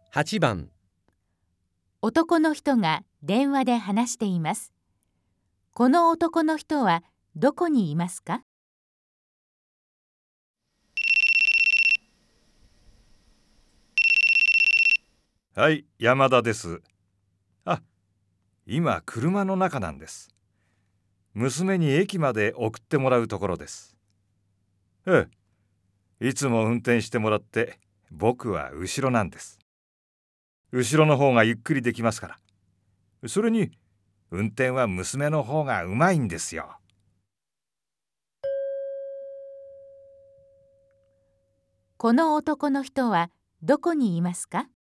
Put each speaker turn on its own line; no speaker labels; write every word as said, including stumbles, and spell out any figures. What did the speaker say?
はちばん、
男の人が電話で話しています。この男の人はどこにいますか？
はい、山田です。あ、今車の中なんです。娘に駅まで送ってもらうところです。ええ、いつも運転してもらって僕は後ろなんです。後ろの方がゆっくりできますから。それに運転は娘の方がうまいんですよ。
この男の人はどこにいますか？